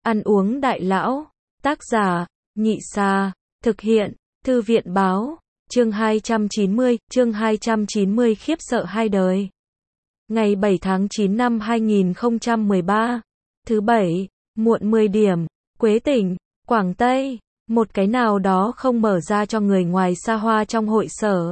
Ăn uống đại lão. Tác giả, Nhị Sa. Thực hiện, Thư viện báo. Chương 290 khiếp sợ hai đời. Ngày 7 tháng 9 năm 2013. Thứ Bảy, muộn 10 điểm. Quế Tỉnh, Quảng Tây. Một cái nào đó không mở ra cho người ngoài xa hoa trong hội sở.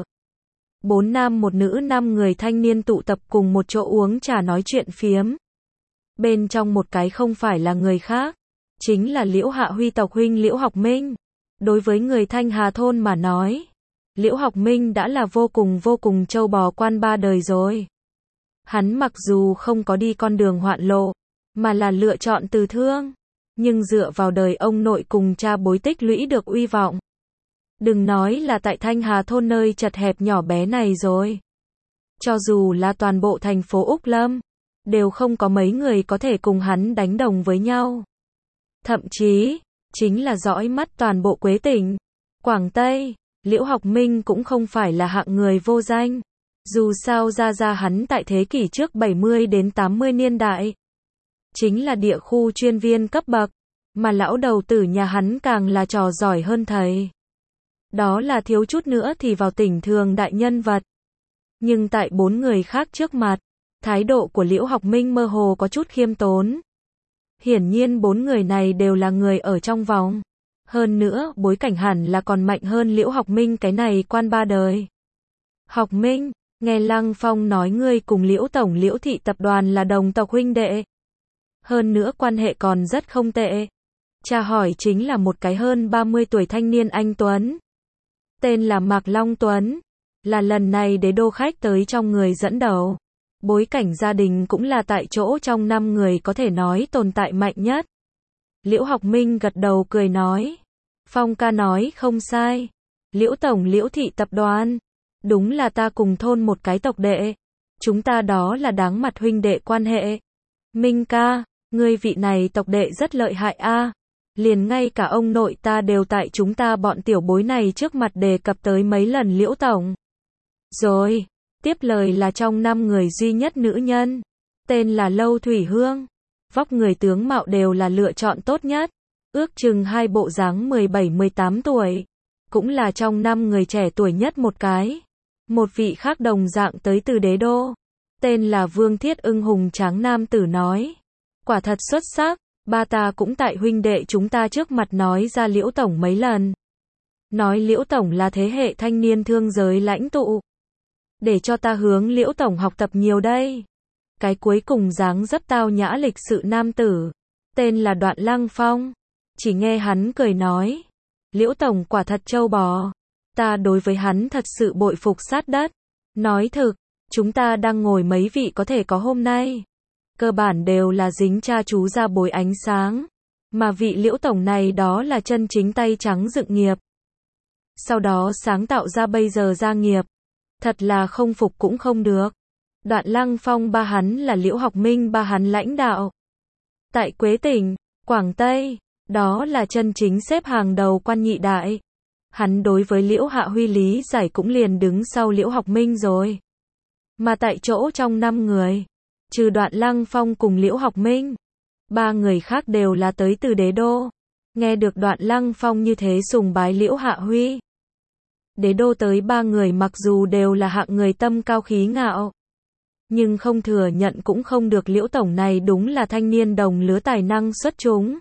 4 nam một nữ 5 người thanh niên tụ tập cùng một chỗ uống trà nói chuyện phiếm. Bên trong một cái không phải là người khác, chính là Liễu Hạ Huy tộc huynh Liễu Học Minh. Đối với người Thanh Hà thôn mà nói, Liễu Học Minh đã là vô cùng trâu bò quan ba đời rồi. Hắn mặc dù không có đi con đường hoạn lộ, mà là lựa chọn từ thương, nhưng dựa vào đời ông nội cùng cha bối tích lũy được uy vọng. Đừng nói là tại Thanh Hà thôn nơi chật hẹp nhỏ bé này rồi. Cho dù là toàn bộ thành phố Úc Lâm, đều không có mấy người có thể cùng hắn đánh đồng với nhau. Thậm chí, chính là dõi mắt toàn bộ Quế Tỉnh, Quảng Tây, Liễu Học Minh cũng không phải là hạng người vô danh. Dù sao ra hắn tại thế kỷ trước 70 đến 80 niên đại, chính là địa khu chuyên viên cấp bậc, mà lão đầu tử nhà hắn càng là trò giỏi hơn thầy. Đó là thiếu chút nữa thì vào tỉnh thường đại nhân vật. Nhưng tại 4 người khác trước mặt, thái độ của Liễu Học Minh mơ hồ có chút khiêm tốn. Hiển nhiên 4 người này đều là người ở trong vòng. Hơn nữa, bối cảnh hẳn là còn mạnh hơn Liễu Học Minh cái này quan ba đời. Học Minh, nghe Lăng Phong nói ngươi cùng Liễu Tổng Liễu Thị tập đoàn là đồng tộc huynh đệ. Hơn nữa quan hệ còn rất không tệ. Cha hỏi chính là một cái hơn 30 tuổi thanh niên anh Tuấn. Tên là Mạc Long Tuấn. Là lần này đế đô khách tới trong người dẫn đầu. Bối cảnh gia đình cũng là tại chỗ trong 5 người có thể nói tồn tại mạnh nhất. Liễu Học Minh gật đầu cười nói. Phong ca nói không sai. Liễu Tổng Liễu Thị tập đoàn. Đúng là ta cùng thôn một cái tộc đệ. Chúng ta đó là đáng mặt huynh đệ quan hệ. Minh ca, ngươi vị này tộc đệ rất lợi hại a. Liền ngay cả ông nội ta đều tại chúng ta bọn tiểu bối này trước mặt đề cập tới mấy lần Liễu Tổng. Rồi, tiếp lời là trong 5 người duy nhất nữ nhân. Tên là Lâu Thủy Hương. Vóc người tướng mạo đều là lựa chọn tốt nhất. Ước chừng hai bộ dáng 17-18 tuổi. Cũng là trong 5 người trẻ tuổi nhất một cái. Một vị khác đồng dạng tới từ đế đô. Tên là Vương Thiết Ưng hùng tráng nam tử nói. Quả thật xuất sắc, ba ta cũng tại huynh đệ chúng ta trước mặt nói ra Liễu Tổng mấy lần. Nói Liễu Tổng là thế hệ thanh niên thương giới lãnh tụ. Để cho ta hướng Liễu Tổng học tập nhiều đây. Cái cuối cùng dáng dấp tao nhã lịch sự nam tử. Tên là Đoạn Lăng Phong. Chỉ nghe hắn cười nói. Liễu Tổng quả thật trâu bò. Ta đối với hắn thật sự bội phục sát đất. Nói thực, chúng ta đang ngồi mấy vị có thể có hôm nay. Cơ bản đều là dính cha chú ra bối ánh sáng. Mà vị Liễu Tổng này đó là chân chính tay trắng dựng nghiệp. Sau đó sáng tạo ra bây giờ gia nghiệp. Thật là không phục cũng không được. Đoạn Lăng Phong ba hắn là Liễu Học Minh ba hắn lãnh đạo. Tại Quế Tỉnh, Quảng Tây, đó là chân chính xếp hàng đầu quan nhị đại. Hắn đối với Liễu Hạ Huy lý giải cũng liền đứng sau Liễu Học Minh rồi. Mà tại chỗ trong 5 người, trừ Đoạn Lăng Phong cùng Liễu Học Minh, 3 người khác đều là tới từ đế đô. Nghe được Đoạn Lăng Phong như thế sùng bái Liễu Hạ Huy. Đế đô tới 3 người mặc dù đều là hạng người tâm cao khí ngạo. Nhưng không thừa nhận cũng không được Liễu Tổng này đúng là thanh niên đồng lứa tài năng xuất chúng.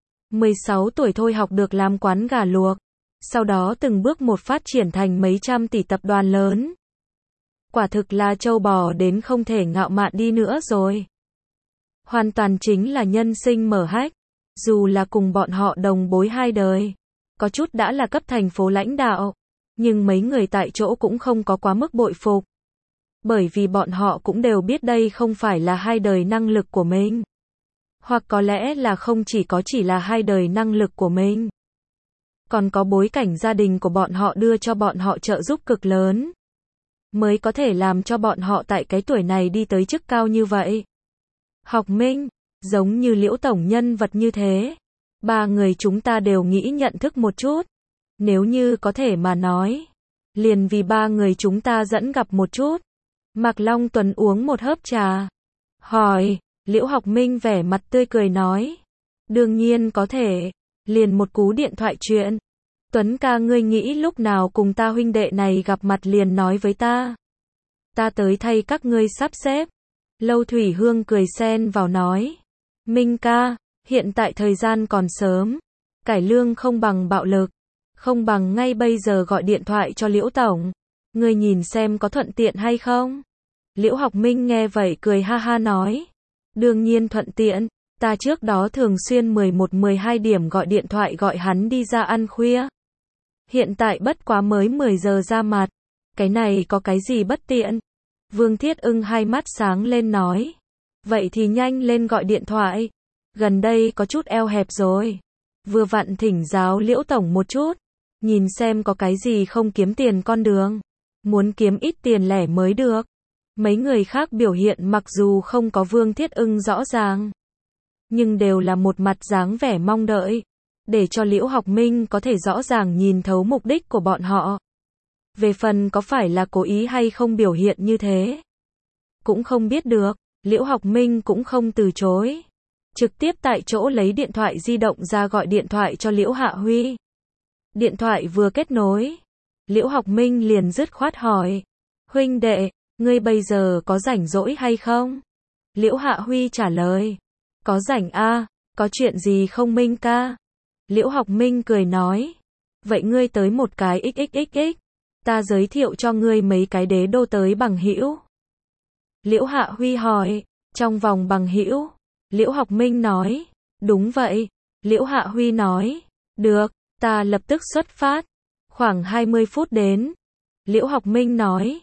16 tuổi thôi học được làm quán gà luộc. Sau đó từng bước một phát triển thành mấy trăm tỷ tập đoàn lớn. Quả thực là trâu bò đến không thể ngạo mạn đi nữa rồi. Hoàn toàn chính là nhân sinh mở hách. Dù là cùng bọn họ đồng bối hai đời. Có chút đã là cấp thành phố lãnh đạo. Nhưng mấy người tại chỗ cũng không có quá mức bội phục. Bởi vì bọn họ cũng đều biết đây không phải là hai đời năng lực của mình. Hoặc có lẽ là không chỉ là hai đời năng lực của mình. Còn có bối cảnh gia đình của bọn họ đưa cho bọn họ trợ giúp cực lớn. Mới có thể làm cho bọn họ tại cái tuổi này đi tới chức cao như vậy. Học Minh, giống như Liễu Tổng nhân vật như thế. 3 người chúng ta đều nghĩ nhận thức một chút. Nếu như có thể mà nói. Liền vì 3 người chúng ta dẫn gặp một chút. Mạc Long Tuấn uống một hớp trà. Hỏi, Liễu Học Minh vẻ mặt tươi cười nói. Đương nhiên có thể. Liền một cú điện thoại chuyện. Tuấn ca ngươi nghĩ lúc nào cùng ta huynh đệ này gặp mặt liền nói với ta. Ta tới thay các ngươi sắp xếp. Lâu Thủy Hương cười xen vào nói. Minh ca, hiện tại thời gian còn sớm. Cải lương không bằng bạo lực. Không bằng ngay bây giờ gọi điện thoại cho Liễu Tổng. Ngươi nhìn xem có thuận tiện hay không? Liễu Học Minh nghe vậy cười ha ha nói. Đương nhiên thuận tiện. Ta trước đó thường xuyên 11-12 điểm gọi điện thoại gọi hắn đi ra ăn khuya. Hiện tại bất quá mới 10 giờ ra mặt. Cái này có cái gì bất tiện? Vương Thiết Ưng hai mắt sáng lên nói. Vậy thì nhanh lên gọi điện thoại. Gần đây có chút eo hẹp rồi. Vừa vặn thỉnh giáo Liễu Tổng một chút. Nhìn xem có cái gì không kiếm tiền con đường. Muốn kiếm ít tiền lẻ mới được. Mấy người khác biểu hiện mặc dù không có Vương Thiết Ưng rõ ràng. Nhưng đều là một mặt dáng vẻ mong đợi. Để cho Liễu Học Minh có thể rõ ràng nhìn thấu mục đích của bọn họ. Về phần có phải là cố ý hay không biểu hiện như thế. Cũng không biết được. Liễu Học Minh cũng không từ chối. Trực tiếp tại chỗ lấy điện thoại di động ra gọi điện thoại cho Liễu Hạ Huy. Điện thoại vừa kết nối. Liễu Học Minh liền dứt khoát hỏi. Huynh đệ, ngươi bây giờ có rảnh rỗi hay không? Liễu Hạ Huy trả lời. Có rảnh a, có chuyện gì không Minh ca? Liễu Học Minh cười nói. Vậy ngươi tới một cái xxxx. Ta giới thiệu cho ngươi mấy cái đế đô tới bằng hữu. Liễu Hạ Huy hỏi. Trong vòng bằng hữu? Liễu Học Minh nói. Đúng vậy. Liễu Hạ Huy nói. Được, ta lập tức xuất phát. Khoảng 20 phút đến. Liễu Học Minh nói.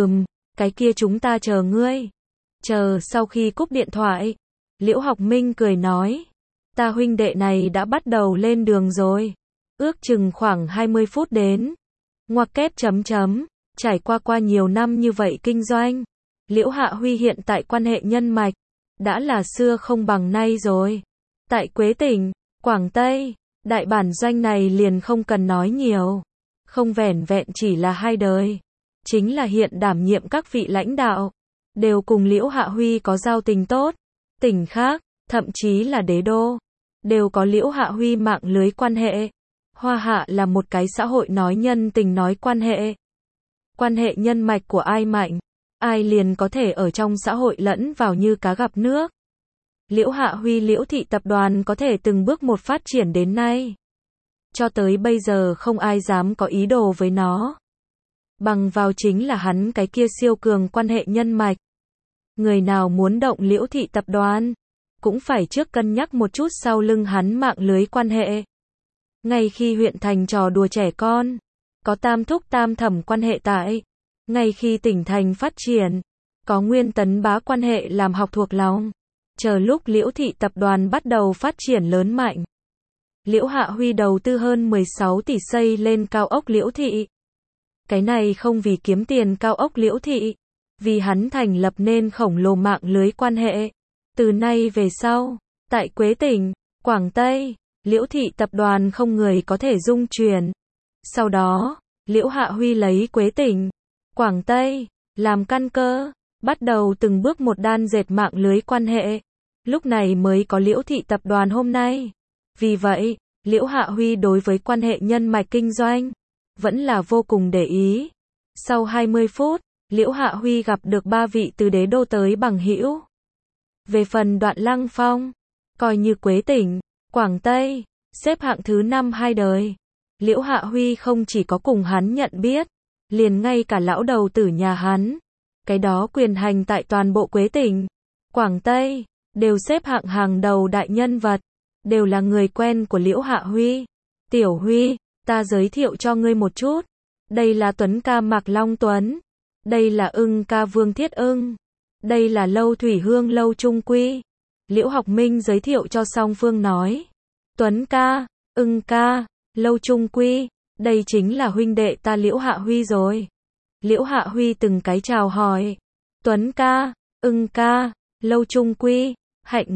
Cái kia chúng ta chờ ngươi. Chờ sau khi cúp điện thoại. Liễu Học Minh cười nói. Ta huynh đệ này đã bắt đầu lên đường rồi. Ước chừng khoảng 20 phút đến. Ngoặc kép chấm chấm. Trải qua nhiều năm như vậy kinh doanh. Liễu Hạ Huy hiện tại quan hệ nhân mạch. Đã là xưa không bằng nay rồi. Tại Quế Tỉnh, Quảng Tây, đại bản doanh này liền không cần nói nhiều. Không vẻn vẹn chỉ là hai đời. Chính là hiện đảm nhiệm các vị lãnh đạo. Đều cùng Liễu Hạ Huy có giao tình tốt. Tỉnh khác, thậm chí là đế đô. Đều có Liễu Hạ Huy mạng lưới quan hệ. Hoa Hạ là một cái xã hội nói nhân tình nói quan hệ. Quan hệ nhân mạch của ai mạnh, ai liền có thể ở trong xã hội lẫn vào như cá gặp nước. Liễu Hạ Huy Liễu thị tập đoàn có thể từng bước một phát triển đến nay. Cho tới bây giờ không ai dám có ý đồ với nó. Bằng vào chính là hắn cái kia siêu cường quan hệ nhân mạch. Người nào muốn động Liễu thị tập đoàn, cũng phải trước cân nhắc một chút sau lưng hắn mạng lưới quan hệ. Ngay khi huyện thành trò đùa trẻ con, có tam thúc tam thẩm quan hệ tại. Ngay khi tỉnh thành phát triển, có Nguyên Tấn Bá quan hệ làm học thuộc lòng. Chờ lúc Liễu thị tập đoàn bắt đầu phát triển lớn mạnh. Liễu Hạ Huy đầu tư hơn 16 tỷ xây lên cao ốc Liễu thị. Cái này không vì kiếm tiền cao ốc Liễu thị, vì hắn thành lập nên khổng lồ mạng lưới quan hệ. Từ nay về sau, tại Quế Tỉnh, Quảng Tây, Liễu thị tập đoàn không người có thể dung chuyển. Sau đó, Liễu Hạ Huy lấy Quế Tỉnh, Quảng Tây làm căn cơ, bắt đầu từng bước một đan dệt mạng lưới quan hệ. Lúc này mới có Liễu thị tập đoàn hôm nay. Vì vậy, Liễu Hạ Huy đối với quan hệ nhân mạch kinh doanh vẫn là vô cùng để ý. Sau 20 phút, Liễu Hạ Huy gặp được 3 vị từ đế đô tới bằng hữu. Về phần Đoạn Lăng Phong, coi như Quế Tỉnh, Quảng Tây, xếp hạng thứ 5 hai đời. Liễu Hạ Huy không chỉ có cùng hắn nhận biết, liền ngay cả lão đầu tử nhà hắn, cái đó quyền hành tại toàn bộ Quế Tỉnh, Quảng Tây, đều xếp hạng hàng đầu đại nhân vật, đều là người quen của Liễu Hạ Huy. Tiểu Huy, ta giới thiệu cho ngươi một chút. Đây là Tuấn ca Mạc Long Tuấn. Đây là Ưng ca Vương Thiết Ưng. Đây là Lâu Thủy Hương Lâu Trung Quy. Liễu Học Minh giới thiệu cho song phương nói. Tuấn ca, Ưng ca, Lâu Trung Quy, đây chính là huynh đệ ta Liễu Hạ Huy rồi. Liễu Hạ Huy từng cái chào hỏi. Tuấn ca, Ưng ca, Lâu Trung Quy, hạnh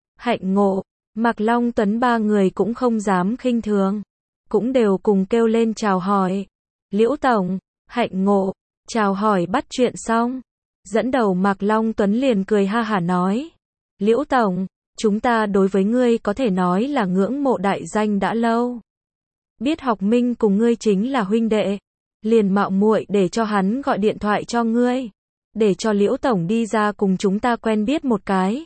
ngộ. Mạc Long Tuấn ba người cũng không dám khinh thường, cũng đều cùng kêu lên chào hỏi. Liễu tổng, hạnh ngộ. Chào hỏi bắt chuyện xong, dẫn đầu Mạc Long Tuấn liền cười ha hả nói. Liễu tổng, chúng ta đối với ngươi có thể nói là ngưỡng mộ đại danh đã lâu. Biết Học Minh cùng ngươi chính là huynh đệ, liền mạo muội để cho hắn gọi điện thoại cho ngươi, để cho Liễu Tổng đi ra cùng chúng ta quen biết một cái.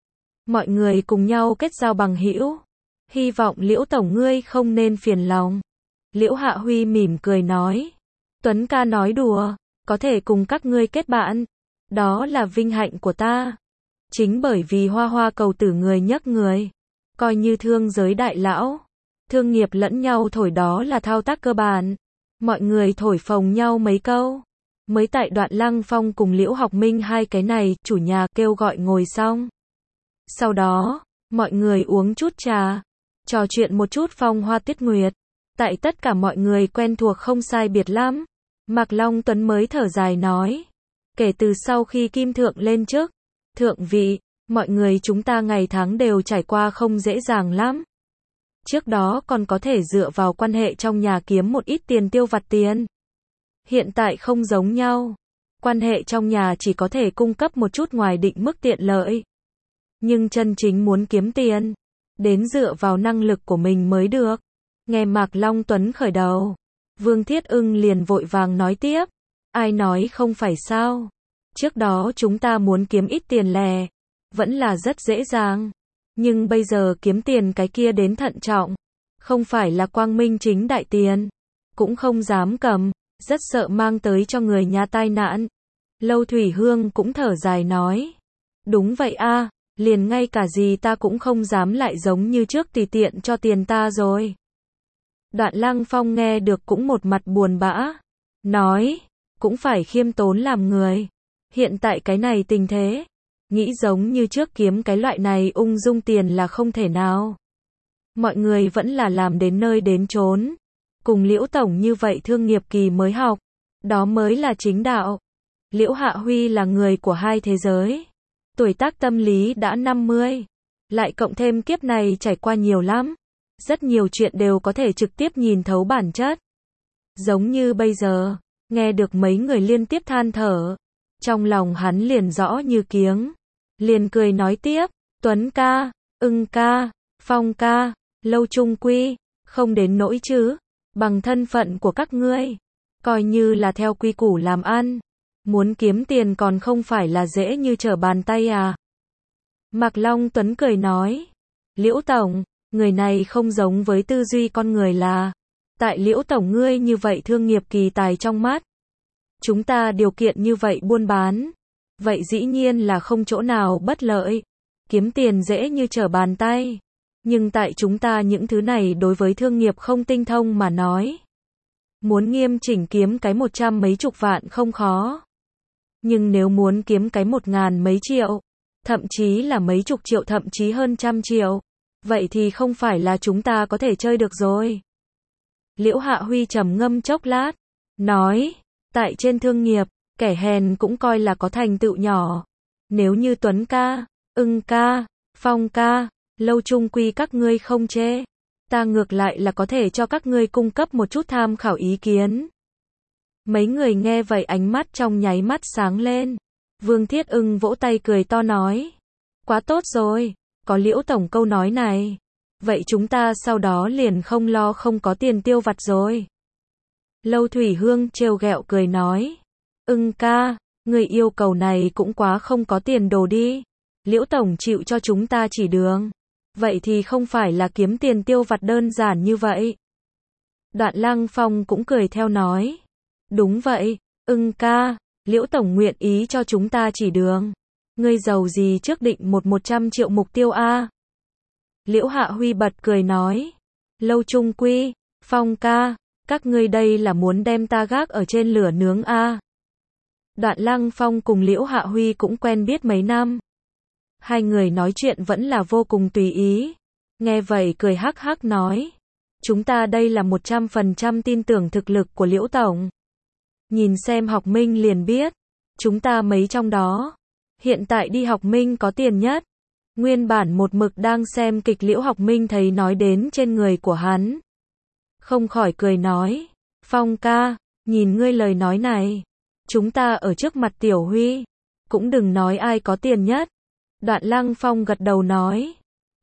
Mọi người cùng nhau kết giao bằng hữu. Hy vọng Liễu Tổng ngươi không nên phiền lòng. Liễu Hạ Huy mỉm cười nói. Tuấn ca nói đùa, có thể cùng các ngươi kết bạn. Đó là vinh hạnh của ta. Chính bởi vì Hoa Hoa cầu tử người nhấc người. Coi như thương giới đại lão. Thương nghiệp lẫn nhau thổi đó là thao tác cơ bản. Mọi người thổi phồng nhau mấy câu. Mới tại Đoạn Lăng Phong cùng Liễu Học Minh hai cái này, chủ nhà kêu gọi ngồi xong. Sau đó, mọi người uống chút trà, trò chuyện một chút phong hoa tuyết nguyệt. Tại tất cả mọi người quen thuộc không sai biệt lắm, Mạc Long Tuấn mới thở dài nói. Kể từ sau khi Kim Thượng lên chức, thượng vị, mọi người chúng ta ngày tháng đều trải qua không dễ dàng lắm. Trước đó còn có thể dựa vào quan hệ trong nhà kiếm một ít tiền tiêu vặt tiền. Hiện tại không giống nhau. Quan hệ trong nhà chỉ có thể cung cấp một chút ngoài định mức tiện lợi. Nhưng chân chính muốn kiếm tiền, đến dựa vào năng lực của mình mới được. Nghe Mạc Long Tuấn khởi đầu, Vương Thiết Ưng liền vội vàng nói tiếp. Ai nói không phải sao? Trước đó chúng ta muốn kiếm ít tiền lẻ, vẫn là rất dễ dàng. Nhưng bây giờ kiếm tiền cái kia đến thận trọng. Không phải là quang minh chính đại tiền. Cũng không dám cầm, rất sợ mang tới cho người nhà tai nạn. Lâu Thủy Hương cũng thở dài nói. Đúng vậy a, liền ngay cả gì ta cũng không dám lại giống như trước tùy tiện cho tiền ta rồi. Đoạn Lăng Phong nghe được cũng một mặt buồn bã. Nói, cũng phải khiêm tốn làm người. Hiện tại cái này tình thế, nghĩ giống như trước kiếm cái loại này ung dung tiền là không thể nào. Mọi người vẫn là làm đến nơi đến chốn. Cùng Liễu Tổng như vậy thương nghiệp kỳ mới học. Đó mới là chính đạo. Liễu Hạ Huy là người của hai thế giới. Tuổi tác tâm lý đã 50. Lại cộng thêm kiếp này trải qua nhiều lắm. Rất nhiều chuyện đều có thể trực tiếp nhìn thấu bản chất. Giống như bây giờ, nghe được mấy người liên tiếp than thở. Trong lòng hắn liền rõ như kiếng. Liền cười nói tiếp, Tuấn ca, Ưng ca, Phong ca, Lâu Trung Quy, không đến nỗi chứ. Bằng thân phận của các ngươi, coi như là theo quy củ làm ăn. Muốn kiếm tiền còn không phải là dễ như trở bàn tay à. Mạc Long Tuấn cười nói. Liễu Tổng, người này không giống với tư duy con người là. Tại Liễu Tổng ngươi như vậy thương nghiệp kỳ tài trong mắt. Chúng ta điều kiện như vậy buôn bán. Vậy dĩ nhiên là không chỗ nào bất lợi. Kiếm tiền dễ như trở bàn tay. Nhưng tại chúng ta những thứ này đối với thương nghiệp không tinh thông mà nói. Muốn nghiêm chỉnh kiếm cái 100 mấy chục vạn không khó. Nhưng nếu muốn kiếm cái 1000 mấy triệu, thậm chí là mấy chục triệu thậm chí hơn 100 triệu, vậy thì không phải là chúng ta có thể chơi được rồi. Liễu Hạ Huy trầm ngâm chốc lát, nói, tại trên thương nghiệp, kẻ hèn cũng coi là có thành tựu nhỏ. Nếu như Tuấn ca, Ưng ca, Phong ca, Lâu Trung Quy các ngươi không chê, ta ngược lại là có thể cho các ngươi cung cấp một chút tham khảo ý kiến. Mấy người nghe vậy ánh mắt trong nháy mắt sáng lên. Vương Thiết Ưng vỗ tay cười to nói. Quá tốt rồi, có Liễu Tổng câu nói này. Vậy chúng ta sau đó liền không lo không có tiền tiêu vặt rồi. Lâu Thủy Hương trêu ghẹo cười nói. Ưng ca, người yêu cầu này cũng quá không có tiền đồ đi. Liễu Tổng chịu cho chúng ta chỉ đường. Vậy thì không phải là kiếm tiền tiêu vặt đơn giản như vậy. Đoạn Lăng Phong cũng cười theo nói. Đúng vậy, Ưng ca, Liễu Tổng nguyện ý cho chúng ta chỉ đường. Ngươi giàu gì trước định 100 triệu mục tiêu a? Liễu Hạ Huy bật cười nói. Lâu Trung Quy, Phong ca, các ngươi đây là muốn đem ta gác ở trên lửa nướng a? Đoạn Lăng Phong cùng Liễu Hạ Huy cũng quen biết mấy năm. Hai người nói chuyện vẫn là vô cùng tùy ý. Nghe vậy cười hắc hắc nói. Chúng ta đây là 100% tin tưởng thực lực của Liễu Tổng. Nhìn xem Học Minh liền biết. Chúng ta mấy trong đó. Hiện tại đi Học Minh có tiền nhất. Nguyên bản một mực đang xem kịch Liễu Học Minh thấy nói đến trên người của hắn. Không khỏi cười nói. Phong ca, nhìn ngươi lời nói này. Chúng ta ở trước mặt Tiểu Huy. Cũng đừng nói ai có tiền nhất. Đoạn Lăng Phong gật đầu nói.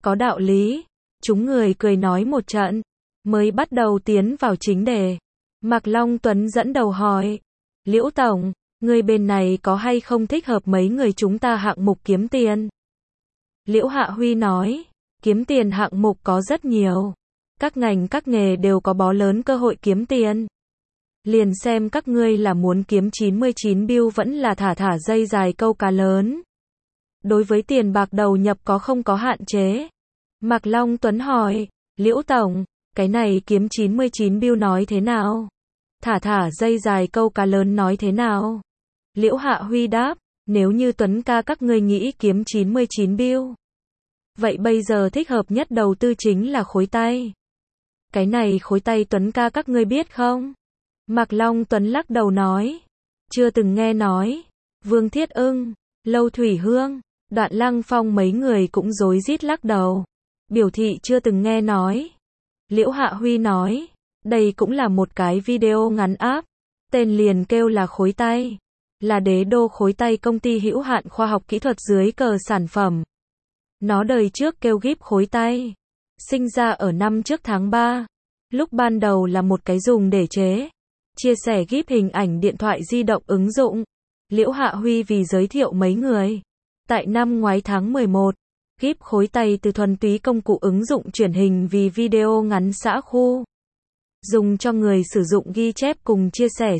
Có đạo lý. Chúng người cười nói một trận, mới bắt đầu tiến vào chính đề. Mạc Long Tuấn dẫn đầu hỏi, Liễu Tổng, người bên này có hay không thích hợp mấy người chúng ta hạng mục kiếm tiền? Liễu Hạ Huy nói, kiếm tiền hạng mục có rất nhiều. Các ngành các nghề đều có bó lớn cơ hội kiếm tiền. Liền xem các ngươi là muốn kiếm 99 bill vẫn là thả dây dài câu cá lớn. Đối với tiền bạc đầu nhập có không có hạn chế? Mạc Long Tuấn hỏi, Liễu Tổng, cái này kiếm 99 bill nói thế nào? Thả dây dài câu cá lớn nói thế nào? Liễu Hạ Huy đáp, nếu như Tuấn ca các ngươi nghĩ kiếm 99 bill. Vậy bây giờ thích hợp nhất đầu tư chính là khối tay. Cái này khối tay Tuấn ca các ngươi biết không? Mạc Long Tuấn lắc đầu nói, chưa từng nghe nói. Vương Thiết Ưng, Lâu Thủy Hương, Đoạn Lăng Phong mấy người cũng rối rít lắc đầu, biểu thị chưa từng nghe nói. Liễu Hạ Huy nói, đây cũng là một cái video ngắn áp, tên liền kêu là khối tay, là Đế Đô khối tay công ty hữu hạn khoa học kỹ thuật dưới cờ sản phẩm. Nó đời trước kêu Gip khối tay, sinh ra ở năm trước tháng 3, lúc ban đầu là một cái dùng để chia sẻ Gip hình ảnh điện thoại di động ứng dụng. Liễu Hạ Huy vì giới thiệu mấy người, tại năm ngoái tháng 11, Gip khối tay từ thuần túy công cụ ứng dụng truyền hình vì video ngắn xã khu, dùng cho người sử dụng ghi chép cùng chia sẻ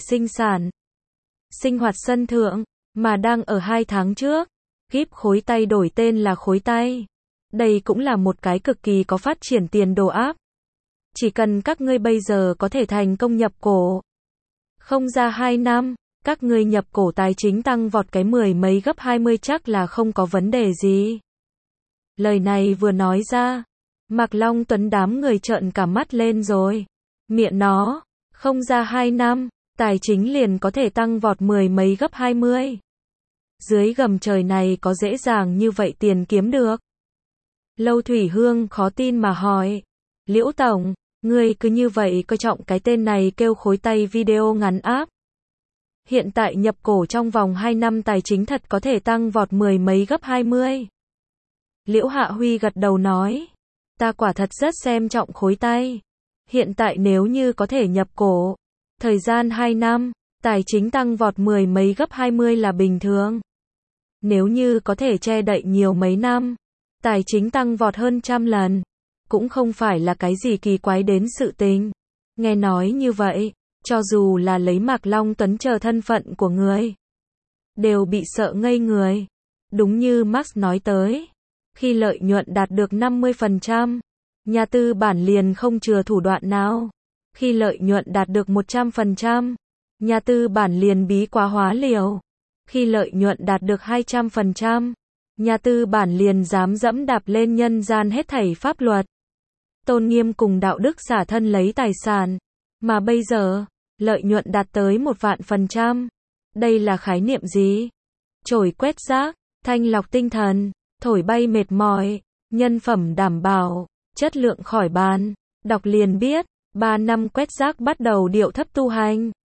sinh hoạt sân thượng, mà đang ở 2 tháng trước, Gip khối tay đổi tên là khối tay. Đây cũng là một cái cực kỳ có phát triển tiền đồ áp. Chỉ cần các ngươi bây giờ có thể thành công nhập cổ, không ra 2 năm, các ngươi nhập cổ tài chính tăng vọt cái 10 mấy gấp 20 chắc là không có vấn đề gì. Lời này vừa nói ra, Mạc Long Tuấn đám người trợn cả mắt lên rồi. Miệng nó, không ra 2 năm, tài chính liền có thể tăng vọt 10 mấy gấp 20. Dưới gầm trời này có dễ dàng như vậy tiền kiếm được. Lâu Thủy Hương khó tin mà hỏi, Liễu Tổng, ngươi cứ như vậy coi trọng cái tên này kêu khối tay video ngắn áp. Hiện tại nhập cổ trong vòng 2 năm tài chính thật có thể tăng vọt 10 mấy gấp 20. Liễu Hạ Huy gật đầu nói, ta quả thật rất xem trọng khối tay. Hiện tại nếu như có thể nhập cổ, thời gian 2 năm, tài chính tăng vọt 10 mấy gấp 20 là bình thường. Nếu như có thể che đậy nhiều mấy năm, tài chính tăng vọt hơn 100 lần, cũng không phải là cái gì kỳ quái đến sự tình. Nghe nói như vậy, cho dù là lấy Mạc Long Tuấn chờ thân phận của người, đều bị sợ ngây người. Đúng như Max nói tới, khi lợi nhuận đạt được 50%, nhà tư bản liền không chừa thủ đoạn nào. Khi lợi nhuận đạt được 100%, nhà tư bản liền bí quá hóa liều. Khi lợi nhuận đạt được 200%, nhà tư bản liền dám dẫm đạp lên nhân gian hết thảy pháp luật, tôn nghiêm cùng đạo đức xả thân lấy tài sản. Mà bây giờ, lợi nhuận đạt tới 1.000%. Đây là khái niệm gì? Chổi quét rác, thanh lọc tinh thần, thổi bay mệt mỏi, nhân phẩm đảm bảo, chất lượng khỏi bàn. Đọc liền biết, 3 năm quét rác bắt đầu điệu thấp tu hành.